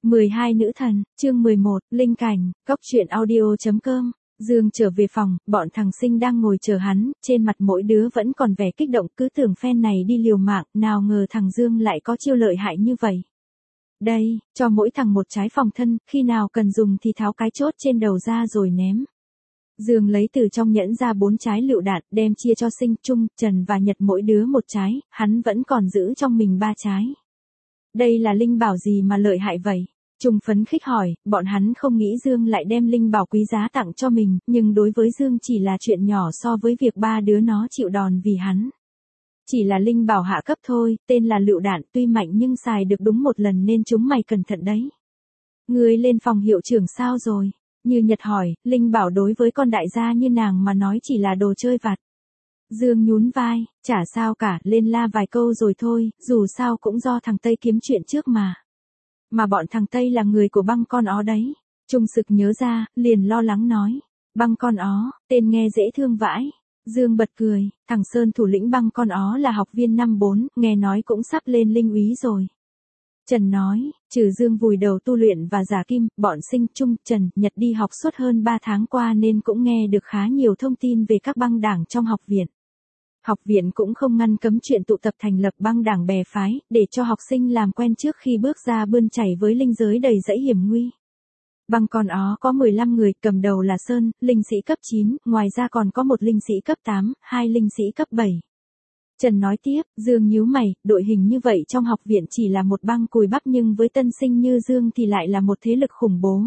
12 nữ thần, chương 11, linh cảnh, góc truyện audio.com. Dương trở về phòng, bọn thằng Sinh đang ngồi chờ hắn, trên mặt mỗi đứa vẫn còn vẻ kích động, cứ tưởng phen này đi liều mạng, nào ngờ thằng Dương lại có chiêu lợi hại như vậy. Đây, cho mỗi thằng một trái phòng thân, khi nào cần dùng thì tháo cái chốt trên đầu ra rồi ném. Dương lấy từ trong nhẫn ra 4 trái lựu đạn, đem chia cho Sinh, Trung, Trần và Nhật mỗi đứa một trái, hắn vẫn còn giữ trong mình 3 trái. Đây là linh bảo gì mà lợi hại vậy? Trung phấn khích hỏi, bọn hắn không nghĩ Dương lại đem linh bảo quý giá tặng cho mình, nhưng đối với Dương chỉ là chuyện nhỏ so với việc 3 đứa nó chịu đòn vì hắn. Chỉ là linh bảo hạ cấp thôi, tên là lựu đạn, tuy mạnh nhưng xài được đúng một lần nên chúng mày cẩn thận đấy. Ngươi lên phòng hiệu trưởng sao rồi? Như Nhật hỏi, linh bảo đối với con đại gia như nàng mà nói chỉ là đồ chơi vặt. Dương nhún vai, chả sao cả, lên la vài câu rồi thôi, dù sao cũng do thằng Tây kiếm chuyện trước mà. Mà bọn thằng Tây là người của băng con ó đấy. Trung sực nhớ ra, liền lo lắng nói. Băng con ó, tên nghe dễ thương vãi. Dương bật cười, thằng Sơn thủ lĩnh băng con ó là học viên năm 4, nghe nói cũng sắp lên linh úy rồi. Trần nói, trừ Dương vùi đầu tu luyện và giả kim, bọn Sinh, Trung, Trần, Nhật đi học suốt hơn 3 tháng qua nên cũng nghe được khá nhiều thông tin về các băng đảng trong học viện. Học viện cũng không ngăn cấm chuyện tụ tập thành lập băng đảng bè phái, để cho học sinh làm quen trước khi bước ra bươn chảy với linh giới đầy dẫy hiểm nguy. Băng con ó có 15 người, cầm đầu là Sơn, linh sĩ cấp 9, ngoài ra còn có một linh sĩ cấp 8, 2 linh sĩ cấp 7. Trần nói tiếp, Dương nhíu mày, đội hình như vậy trong học viện chỉ là một băng cùi bắp nhưng với tân sinh như Dương thì lại là một thế lực khủng bố.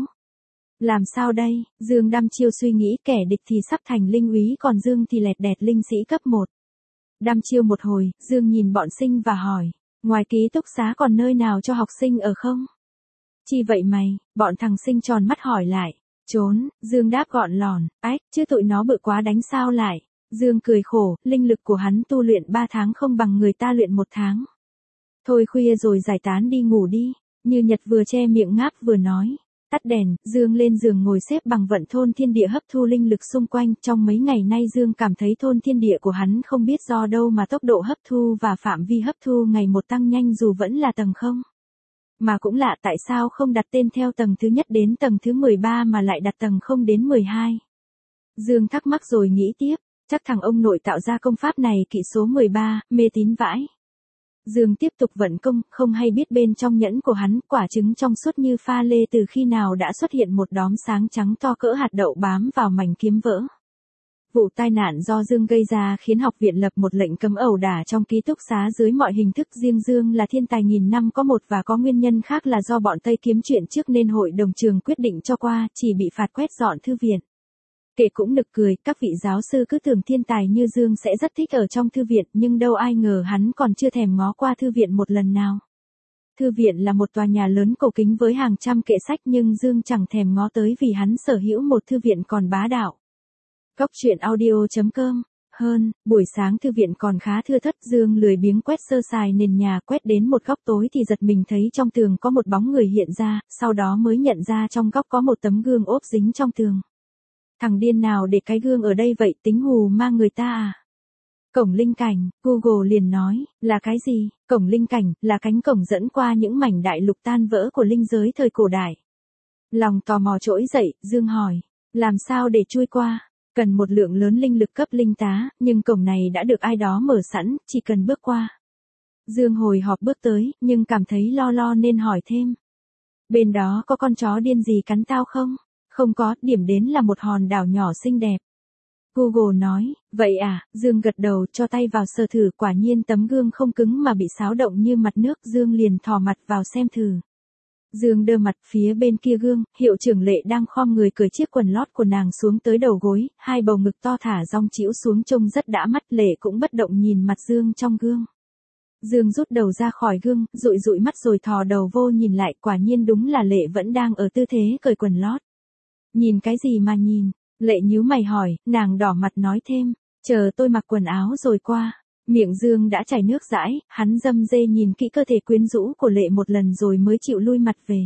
Làm sao đây? Dương đăm chiêu suy nghĩ, kẻ địch thì sắp thành linh úy còn Dương thì lẹt đẹt linh sĩ cấp 1. Đăm chiêu một hồi, Dương nhìn bọn Sinh và hỏi, ngoài ký túc xá còn nơi nào cho học sinh ở không? Chi vậy mày? Bọn thằng Sinh tròn mắt hỏi lại. Trốn, Dương đáp gọn lòn, ách, chứ tụi nó bự quá đánh sao lại? Dương cười khổ, linh lực của hắn tu luyện 3 tháng không bằng người ta luyện 1 tháng. Thôi khuya rồi giải tán đi ngủ đi. Như Nhật vừa che miệng ngáp vừa nói. Tắt đèn, Dương lên giường ngồi xếp bằng vận thôn thiên địa hấp thu linh lực xung quanh. Trong mấy ngày nay Dương cảm thấy thôn thiên địa của hắn không biết do đâu mà tốc độ hấp thu và phạm vi hấp thu ngày một tăng nhanh dù vẫn là tầng 0. Mà cũng lạ tại sao không đặt tên theo tầng thứ nhất đến tầng thứ 13 mà lại đặt tầng 0 đến 12. Dương thắc mắc rồi nghĩ tiếp, chắc thằng ông nội tạo ra công pháp này kỵ số 13, mê tín vãi. Dương tiếp tục vận công, không hay biết bên trong nhẫn của hắn, quả trứng trong suốt như pha lê từ khi nào đã xuất hiện một đốm sáng trắng to cỡ hạt đậu bám vào mảnh kiếm vỡ. Vụ tai nạn do Dương gây ra khiến học viện lập một lệnh cấm ẩu đả trong ký túc xá dưới mọi hình thức. Riêng Dương là thiên tài nghìn năm có một và có nguyên nhân khác là do bọn Tây kiếm chuyện trước nên hội đồng trường quyết định cho qua, chỉ bị phạt quét dọn thư viện. Kể cũng nực cười, các vị giáo sư cứ tưởng thiên tài như Dương sẽ rất thích ở trong thư viện, nhưng đâu ai ngờ hắn còn chưa thèm ngó qua thư viện một lần nào. Thư viện là một tòa nhà lớn cổ kính với hàng trăm kệ sách nhưng Dương chẳng thèm ngó tới vì hắn sở hữu một thư viện còn bá đạo. Góc truyện audio.com. Hơn, buổi sáng thư viện còn khá thưa thớt, Dương lười biếng quét sơ sài nền nhà, quét đến một góc tối thì giật mình thấy trong tường có một bóng người hiện ra, sau đó mới nhận ra trong góc có một tấm gương ốp dính trong tường. Thằng điên nào để cái gương ở đây vậy, tính hù ma người ta à? Cổng linh cảnh, Google liền nói, là cái gì? Cổng linh cảnh, là cánh cổng dẫn qua những mảnh đại lục tan vỡ của linh giới thời cổ đại. Lòng tò mò trỗi dậy, Dương hỏi, làm sao để chui qua? Cần một lượng lớn linh lực cấp linh tá, nhưng cổng này đã được ai đó mở sẵn, chỉ cần bước qua. Dương hồi hộp bước tới, nhưng cảm thấy lo lo nên hỏi thêm. Bên đó có con chó điên gì cắn tao không? Không có, điểm đến là một hòn đảo nhỏ xinh đẹp. Google nói, vậy à? Dương gật đầu cho tay vào sờ thử, quả nhiên tấm gương không cứng mà bị xáo động như mặt nước. Dương liền thò mặt vào xem thử. Dương đơ mặt, phía bên kia gương, hiệu trưởng Lệ đang khom người cởi chiếc quần lót của nàng xuống tới đầu gối, hai bầu ngực to thả dong chĩu xuống trông rất đã mắt. Lệ cũng bất động nhìn mặt Dương trong gương. Dương rút đầu ra khỏi gương, dụi dụi mắt rồi thò đầu vô nhìn lại, quả nhiên đúng là Lệ vẫn đang ở tư thế cởi quần lót. Nhìn cái gì mà nhìn? Lệ nhíu mày hỏi, nàng đỏ mặt nói thêm, chờ tôi mặc quần áo rồi qua. Miệng Dương đã chảy nước dãi, hắn râm rê nhìn kỹ cơ thể quyến rũ của Lệ một lần rồi mới chịu lui mặt về.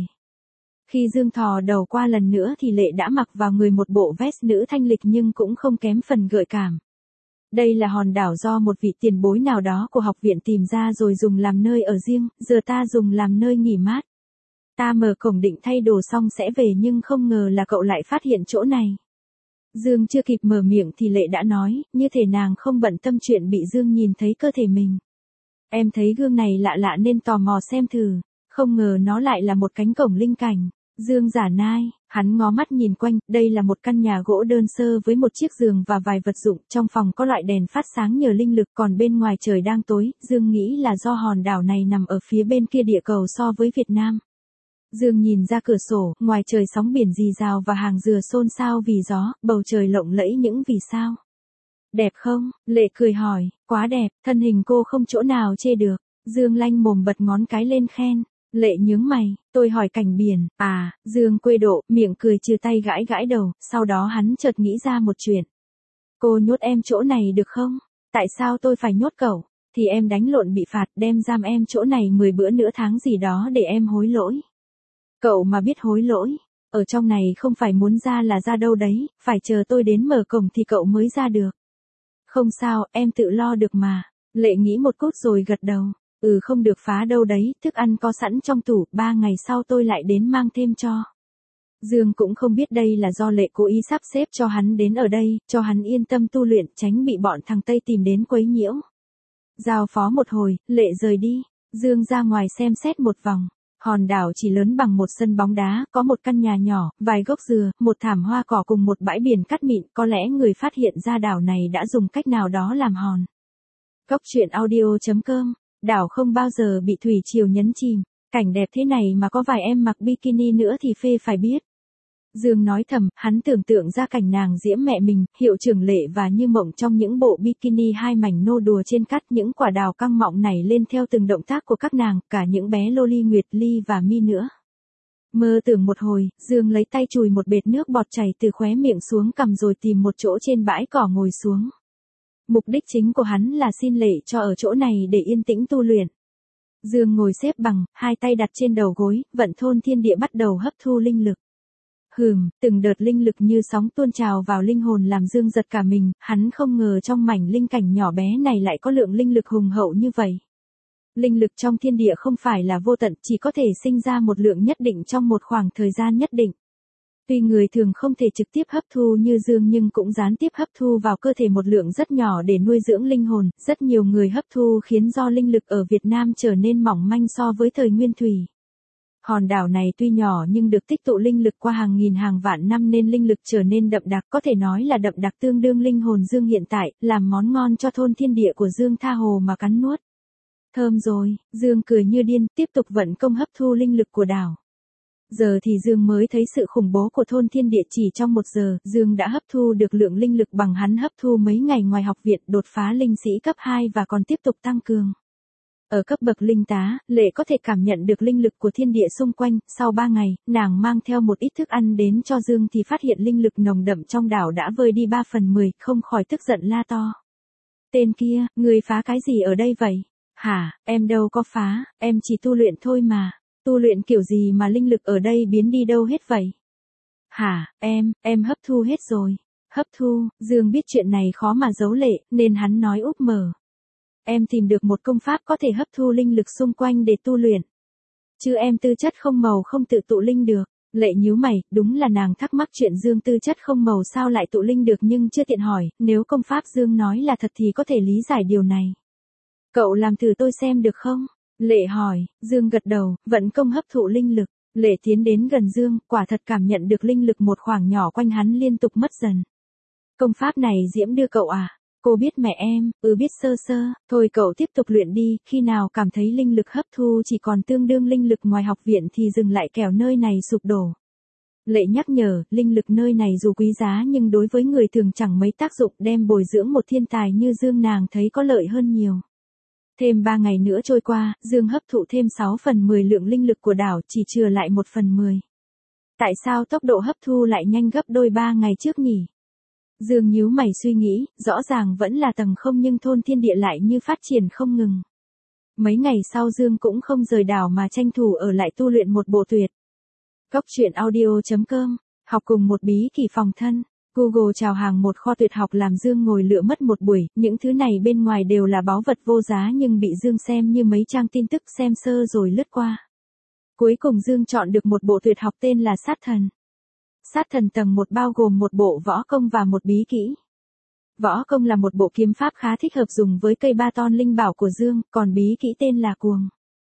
Khi Dương thò đầu qua lần nữa thì Lệ đã mặc vào người một bộ vest nữ thanh lịch nhưng cũng không kém phần gợi cảm. Đây là hòn đảo do một vị tiền bối nào đó của học viện tìm ra rồi dùng làm nơi ở riêng, giờ ta dùng làm nơi nghỉ mát. Ta mở cổng định thay đồ xong sẽ về nhưng không ngờ là cậu lại phát hiện chỗ này. Dương chưa kịp mở miệng thì Lệ đã nói, như thể nàng không bận tâm chuyện bị Dương nhìn thấy cơ thể mình. Em thấy gương này lạ lạ nên tò mò xem thử, không ngờ nó lại là một cánh cổng linh cảnh. Dương giả nai, hắn ngó mắt nhìn quanh, đây là một căn nhà gỗ đơn sơ với một chiếc giường và vài vật dụng, trong phòng có loại đèn phát sáng nhờ linh lực, còn bên ngoài trời đang tối, Dương nghĩ là do hòn đảo này nằm ở phía bên kia địa cầu so với Việt Nam. Dương nhìn ra cửa sổ, ngoài trời sóng biển rì rào và hàng dừa xôn xao vì gió, bầu trời lộng lẫy những vì sao. Đẹp không? Lệ cười hỏi, quá đẹp, thân hình cô không chỗ nào chê được. Dương lanh mồm bật ngón cái lên khen. Lệ nhướng mày, tôi hỏi cảnh biển, à, Dương quê độ, miệng cười trừ tay gãi gãi đầu, sau đó hắn chợt nghĩ ra một chuyện. Cô nhốt em chỗ này được không? Tại sao tôi phải nhốt cậu? Thì em đánh lộn bị phạt, đem giam em chỗ này 10 bữa nửa tháng gì đó để em hối lỗi. Cậu mà biết hối lỗi, ở trong này không phải muốn ra là ra đâu đấy, phải chờ tôi đến mở cổng thì cậu mới ra được. Không sao, em tự lo được mà. Lệ nghĩ một chút rồi gật đầu. Không được phá đâu đấy, thức ăn có sẵn trong tủ, 3 ngày sau tôi lại đến mang thêm cho. Dương cũng không biết đây là do Lệ cố ý sắp xếp cho hắn đến ở đây, cho hắn yên tâm tu luyện, tránh bị bọn thằng Tây tìm đến quấy nhiễu. Giao phó một hồi, Lệ rời đi. Dương ra ngoài xem xét một vòng. Hòn đảo chỉ lớn bằng một sân bóng đá, có một căn nhà nhỏ, vài gốc dừa, một thảm hoa cỏ cùng một bãi biển cát mịn, có lẽ người phát hiện ra đảo này đã dùng cách nào đó làm hòn. Góc truyện audio.com, đảo không bao giờ bị thủy triều nhấn chìm, cảnh đẹp thế này mà có vài em mặc bikini nữa thì phê phải biết. Dương nói thầm, hắn tưởng tượng ra cảnh nàng diễm mẹ mình, hiệu trưởng Lệ và Như Mộng trong những bộ bikini hai mảnh nô đùa trên cát, những quả đào căng mọng nảy lên theo từng động tác của các nàng, cả những bé Loli Nguyệt Ly và Mi nữa. Mơ tưởng một hồi, Dương lấy tay chùi một bệt nước bọt chảy từ khóe miệng xuống cằm rồi tìm một chỗ trên bãi cỏ ngồi xuống. Mục đích chính của hắn là xin Lệ cho ở chỗ này để yên tĩnh tu luyện. Dương ngồi xếp bằng, hai tay đặt trên đầu gối, vận thôn thiên địa bắt đầu hấp thu linh lực. Từng đợt linh lực như sóng tuôn trào vào linh hồn làm Dương giật cả mình, hắn không ngờ trong mảnh linh cảnh nhỏ bé này lại có lượng linh lực hùng hậu như vậy. Linh lực trong thiên địa không phải là vô tận, chỉ có thể sinh ra một lượng nhất định trong một khoảng thời gian nhất định. Tuy người thường không thể trực tiếp hấp thu như Dương nhưng cũng gián tiếp hấp thu vào cơ thể một lượng rất nhỏ để nuôi dưỡng linh hồn, rất nhiều người hấp thu khiến do linh lực ở Việt Nam trở nên mỏng manh so với thời nguyên thủy. Hòn đảo này tuy nhỏ nhưng được tích tụ linh lực qua hàng nghìn hàng vạn năm nên linh lực trở nên đậm đặc, có thể nói là đậm đặc tương đương linh hồn Dương hiện tại, làm món ngon cho thôn thiên địa của Dương tha hồ mà cắn nuốt. Thơm rồi, Dương cười như điên, tiếp tục vận công hấp thu linh lực của đảo. Giờ thì Dương mới thấy sự khủng bố của thôn thiên địa, chỉ trong 1 giờ, Dương đã hấp thu được lượng linh lực bằng hắn hấp thu mấy ngày ngoài học viện, đột phá linh sĩ cấp 2 và còn tiếp tục tăng cường. Ở cấp bậc linh tá, Lệ có thể cảm nhận được linh lực của thiên địa xung quanh, sau 3 ngày, nàng mang theo một ít thức ăn đến cho Dương thì phát hiện linh lực nồng đậm trong đảo đã vơi đi 3/10, không khỏi tức giận la to. Tên kia, người phá cái gì ở đây vậy? Hả, em đâu có phá, em chỉ tu luyện thôi mà. Tu luyện kiểu gì mà linh lực ở đây biến đi đâu hết vậy? Hả, em hấp thu hết rồi. Hấp thu, Dương biết chuyện này khó mà giấu Lệ, nên hắn nói úp mở. Em tìm được một công pháp có thể hấp thu linh lực xung quanh để tu luyện. Chứ em tư chất không màu không tự tụ linh được. Lệ nhíu mày, đúng là nàng thắc mắc chuyện Dương tư chất không màu sao lại tụ linh được nhưng chưa tiện hỏi, nếu công pháp Dương nói là thật thì có thể lý giải điều này. Cậu làm thử tôi xem được không? Lệ hỏi, Dương gật đầu, vận công hấp thụ linh lực. Lệ tiến đến gần Dương, quả thật cảm nhận được linh lực một khoảng nhỏ quanh hắn liên tục mất dần. Công pháp này Diễm đưa cậu à? Cô biết mẹ em, biết sơ sơ, thôi cậu tiếp tục luyện đi, khi nào cảm thấy linh lực hấp thu chỉ còn tương đương linh lực ngoài học viện thì dừng lại kẻo nơi này sụp đổ. Lệ nhắc nhở, linh lực nơi này dù quý giá nhưng đối với người thường chẳng mấy tác dụng, đem bồi dưỡng một thiên tài như Dương nàng thấy có lợi hơn nhiều. Thêm 3 ngày nữa trôi qua, Dương hấp thụ thêm 6/10 lượng linh lực của đảo, chỉ chừa lại 1/10. Tại sao tốc độ hấp thu lại nhanh gấp đôi 3 ngày trước nhỉ? Dương nhíu mày suy nghĩ, rõ ràng vẫn là tầng không nhưng thôn thiên địa lại như phát triển không ngừng. Mấy ngày sau Dương cũng không rời đảo mà tranh thủ ở lại tu luyện một bộ tuyệt. Góc truyện audio.com, học cùng một bí kỷ phòng thân. Google chào hàng một kho tuyệt học làm Dương ngồi lựa mất một buổi, những thứ này bên ngoài đều là báu vật vô giá nhưng bị Dương xem như mấy trang tin tức xem sơ rồi lướt qua. Cuối cùng Dương chọn được một bộ tuyệt học tên là Sát Thần. Sát Thần tầng 1 bao gồm một bộ võ công và một bí kỹ. Võ công là một bộ kiếm pháp khá thích hợp dùng với cây ba ton linh bảo của Dương, còn bí kỹ tên là Cuồng.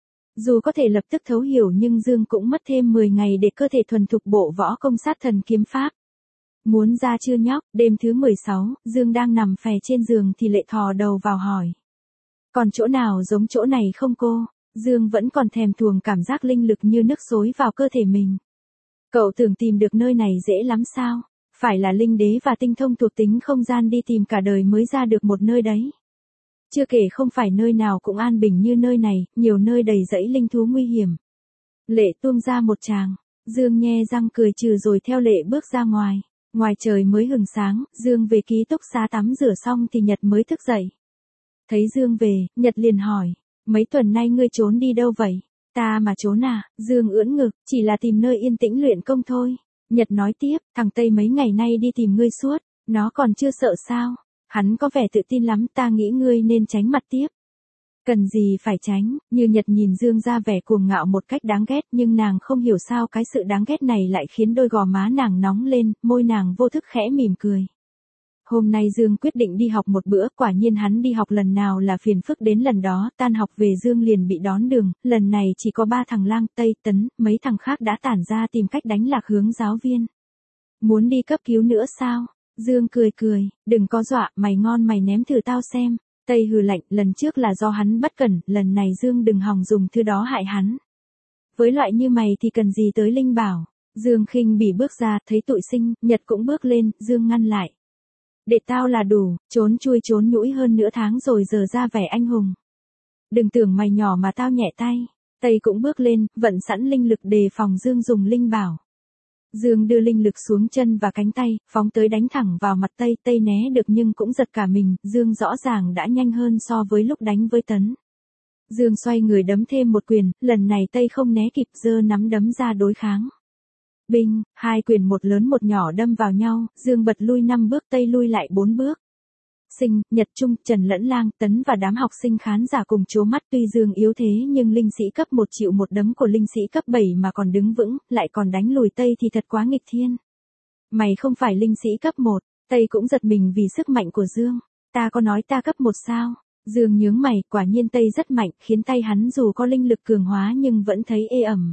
Dù có thể lập tức thấu hiểu nhưng Dương cũng mất thêm 10 ngày để cơ thể thuần thục bộ võ công Sát Thần kiếm pháp. Muốn ra chưa nhóc? Đêm thứ 16, Dương đang nằm phè trên giường thì Lệ thò đầu vào hỏi. Còn chỗ nào giống chỗ này không cô? Dương vẫn còn thèm thuồng cảm giác linh lực như nước xối vào cơ thể mình. Cậu tưởng tìm được nơi này dễ lắm sao? Phải là linh đế và tinh thông thuộc tính không gian đi tìm cả đời mới ra được một nơi đấy. Chưa kể không phải nơi nào cũng an bình như nơi này, nhiều nơi đầy rẫy linh thú nguy hiểm. Lệ tuông ra một tràng, Dương nhe răng cười trừ rồi theo Lệ bước ra ngoài. Ngoài trời mới hừng sáng, Dương về ký túc xá tắm rửa xong thì Nhật mới thức dậy. Thấy Dương về, Nhật liền hỏi, mấy tuần nay ngươi trốn đi đâu vậy? Ta mà trốn à? Dương ưỡn ngực, chỉ là tìm nơi yên tĩnh luyện công thôi. Nhật nói tiếp, thằng Tây mấy ngày nay đi tìm ngươi suốt, nó còn chưa sợ sao? Hắn có vẻ tự tin lắm, ta nghĩ ngươi nên tránh mặt tiếp. Cần gì phải tránh, như Nhật nhìn Dương ra vẻ cuồng ngạo một cách đáng ghét nhưng nàng không hiểu sao cái sự đáng ghét này lại khiến đôi gò má nàng nóng lên, môi nàng vô thức khẽ mỉm cười. Hôm nay Dương quyết định đi học một bữa, quả nhiên hắn đi học lần nào là phiền phức đến lần đó, tan học về Dương liền bị đón đường, lần này chỉ có 3 thằng Lang, Tây, Tấn, mấy thằng khác đã tản ra tìm cách đánh lạc hướng giáo viên. Muốn đi cấp cứu nữa sao? Dương cười cười, đừng có dọa, mày ngon mày ném thử tao xem. Tây hừ lạnh, lần trước là do hắn bất cẩn, lần này Dương đừng hòng dùng thứ đó hại hắn. Với loại như mày thì cần gì tới linh bảo. Dương khinh bỉ bước ra, thấy tụi Sinh, Nhật cũng bước lên, Dương ngăn lại. Để tao là đủ, trốn chui trốn nhũi hơn nửa tháng rồi giờ ra vẻ anh hùng. Đừng tưởng mày nhỏ mà tao nhẹ tay. Tây cũng bước lên, vận sẵn linh lực đề phòng Dương dùng linh bảo. Dương đưa linh lực xuống chân và cánh tay, phóng tới đánh thẳng vào mặt Tây, Tây né được nhưng cũng giật cả mình, Dương rõ ràng đã nhanh hơn so với lúc đánh với Tấn. Dương xoay người đấm thêm một quyền, lần này Tây không né kịp, giơ nắm đấm ra đối kháng. Binh, 2 quyền một lớn một nhỏ đâm vào nhau, Dương bật lui 5 bước, Tây lui lại 4 bước. Sinh, Nhật Trung, Trần lẫn Lang, Tấn và đám học sinh khán giả cùng trố mắt, tuy Dương yếu thế nhưng linh sĩ cấp 1 chịu một đấm của linh sĩ cấp 7 mà còn đứng vững, lại còn đánh lùi Tây thì thật quá nghịch thiên. Mày không phải linh sĩ cấp 1, Tây cũng giật mình vì sức mạnh của Dương. Ta có nói ta cấp 1 sao? Dương nhướng mày, quả nhiên Tây rất mạnh, khiến tay hắn dù có linh lực cường hóa nhưng vẫn thấy ê ẩm.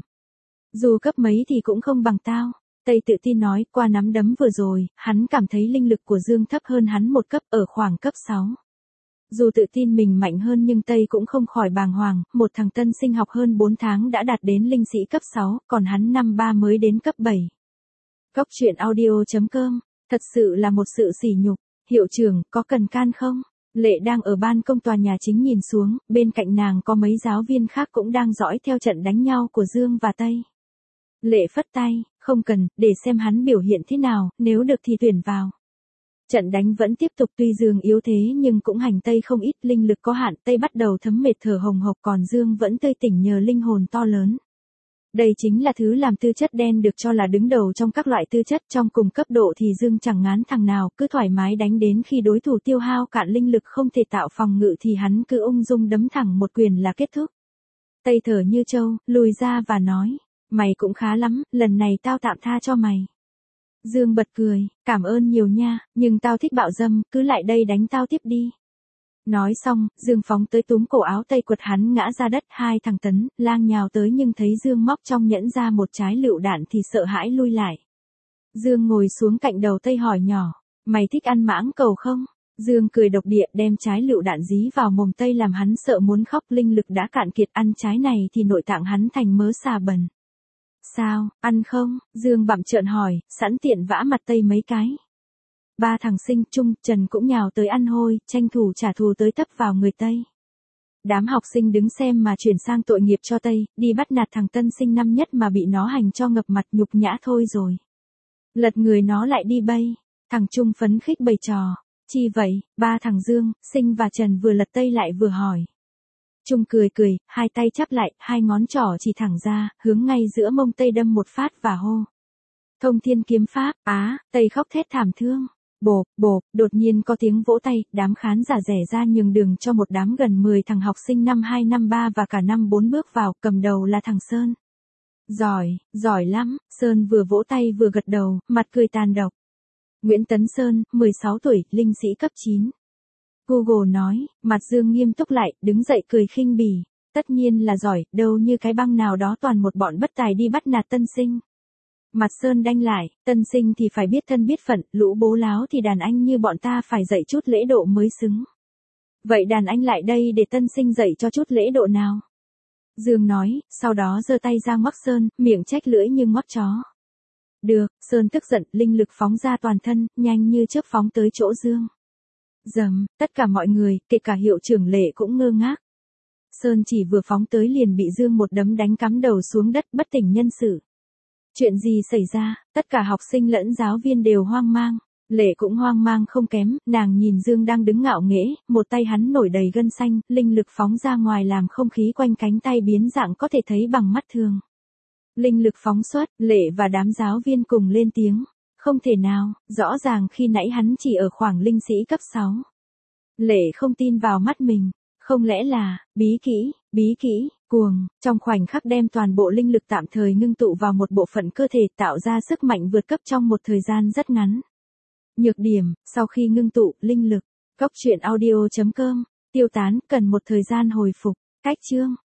Dù cấp mấy thì cũng không bằng tao. Tây tự tin nói, qua nắm đấm vừa rồi, hắn cảm thấy linh lực của Dương thấp hơn hắn một cấp, ở khoảng cấp 6. Dù tự tin mình mạnh hơn nhưng Tây cũng không khỏi bàng hoàng, một thằng tân sinh học hơn 4 tháng đã đạt đến linh sĩ cấp 6, còn hắn năm 3 mới đến cấp 7. Cóc truyện audio.com, thật sự là một sự sỉ nhục. Hiệu trưởng, có cần can không? Lệ đang ở ban công tòa nhà chính nhìn xuống, bên cạnh nàng có mấy giáo viên khác cũng đang dõi theo trận đánh nhau của Dương và Tây. Lệ phất tay, không cần, để xem hắn biểu hiện thế nào, nếu được thì tuyển vào. Trận đánh vẫn tiếp tục, tuy Dương yếu thế nhưng cũng hành Tây không ít, linh lực có hạn, Tây bắt đầu thấm mệt thở hồng hộc còn Dương vẫn tươi tỉnh nhờ linh hồn to lớn. Đây chính là thứ làm tư chất đen được cho là đứng đầu trong các loại tư chất, trong cùng cấp độ thì Dương chẳng ngán thằng nào, cứ thoải mái đánh đến khi đối thủ tiêu hao cạn linh lực không thể tạo phòng ngự thì hắn cứ ung dung đấm thẳng một quyền là kết thúc. Tây thở như trâu, lùi ra và nói. Mày cũng khá lắm, lần này tao tạm tha cho mày. Dương bật cười, cảm ơn nhiều nha, nhưng tao thích bạo dâm, cứ lại đây đánh tao tiếp đi. Nói xong, Dương phóng tới túm cổ áo Tây quật hắn ngã ra đất, 2 thằng Tấn, Lang nhào tới nhưng thấy Dương móc trong nhẫn ra một trái lựu đạn thì sợ hãi lui lại. Dương ngồi xuống cạnh đầu Tây hỏi nhỏ, mày thích ăn mãng cầu không? Dương cười độc địa đem trái lựu đạn dí vào mồm Tây làm hắn sợ muốn khóc, linh lực đã cạn kiệt, ăn trái này thì nội tạng hắn thành mớ xà bần. Sao, ăn không? Dương bặm trợn hỏi, sẵn tiện vã mặt Tây mấy cái. 3 thằng Sinh, Trung, Trần cũng nhào tới ăn hôi, tranh thủ trả thù tới tấp vào người Tây. Đám học sinh đứng xem mà chuyển sang tội nghiệp cho Tây, đi bắt nạt thằng tân sinh năm nhất mà bị nó hành cho ngập mặt, nhục nhã thôi rồi. Lật người nó lại đi bay. Thằng Trung phấn khích bày trò. Chi vậy? 3 thằng Dương, Sinh và Trần vừa lật Tây lại vừa hỏi. Trung cười cười, 2 tay chắp lại, 2 ngón trỏ chỉ thẳng ra, hướng ngay giữa mông Tây đâm một phát và hô. Thông thiên kiếm pháp, Tây khóc thét thảm thương. Bộp, bộp, đột nhiên có tiếng vỗ tay, đám khán giả rẽ ra nhường đường cho một đám gần 10 thằng học sinh năm 2 năm 3 và cả năm 4 bước vào, cầm đầu là thằng Sơn. Giỏi lắm, Sơn vừa vỗ tay vừa gật đầu, mặt cười tàn độc. Nguyễn Tấn Sơn, 16 tuổi, linh sĩ cấp 9. Google nói, mặt Dương nghiêm túc lại, đứng dậy cười khinh bỉ. Tất nhiên là giỏi, đâu như cái băng nào đó toàn một bọn bất tài đi bắt nạt tân sinh. Mặt Sơn đanh lại, tân sinh thì phải biết thân biết phận, lũ bố láo thì đàn anh như bọn ta phải dạy chút lễ độ mới xứng. Vậy đàn anh lại đây để tân sinh dạy cho chút lễ độ nào? Dương nói, sau đó giơ tay ra ngoắc Sơn, miệng trách lưỡi như ngoắc chó. Được, Sơn tức giận, linh lực phóng ra toàn thân, nhanh như chớp phóng tới chỗ Dương. Dầm, tất cả mọi người, kể cả hiệu trưởng Lệ cũng ngơ ngác. Sơn chỉ vừa phóng tới liền bị Dương một đấm đánh cắm đầu xuống đất bất tỉnh nhân sự. Chuyện gì xảy ra, tất cả học sinh lẫn giáo viên đều hoang mang. Lệ cũng hoang mang không kém, nàng nhìn Dương đang đứng ngạo nghễ, một tay hắn nổi đầy gân xanh, linh lực phóng ra ngoài làm không khí quanh cánh tay biến dạng có thể thấy bằng mắt thường. Linh lực phóng xuất, Lệ và đám giáo viên cùng lên tiếng. Không thể nào, rõ ràng khi nãy hắn chỉ ở khoảng linh sĩ cấp 6. Lệ không tin vào mắt mình, không lẽ là, bí kỹ, cuồng, trong khoảnh khắc đem toàn bộ linh lực tạm thời ngưng tụ vào một bộ phận cơ thể tạo ra sức mạnh vượt cấp trong một thời gian rất ngắn. Nhược điểm, sau khi ngưng tụ, linh lực, Cóc truyện audio.com, tiêu tán, cần một thời gian hồi phục, cách chương.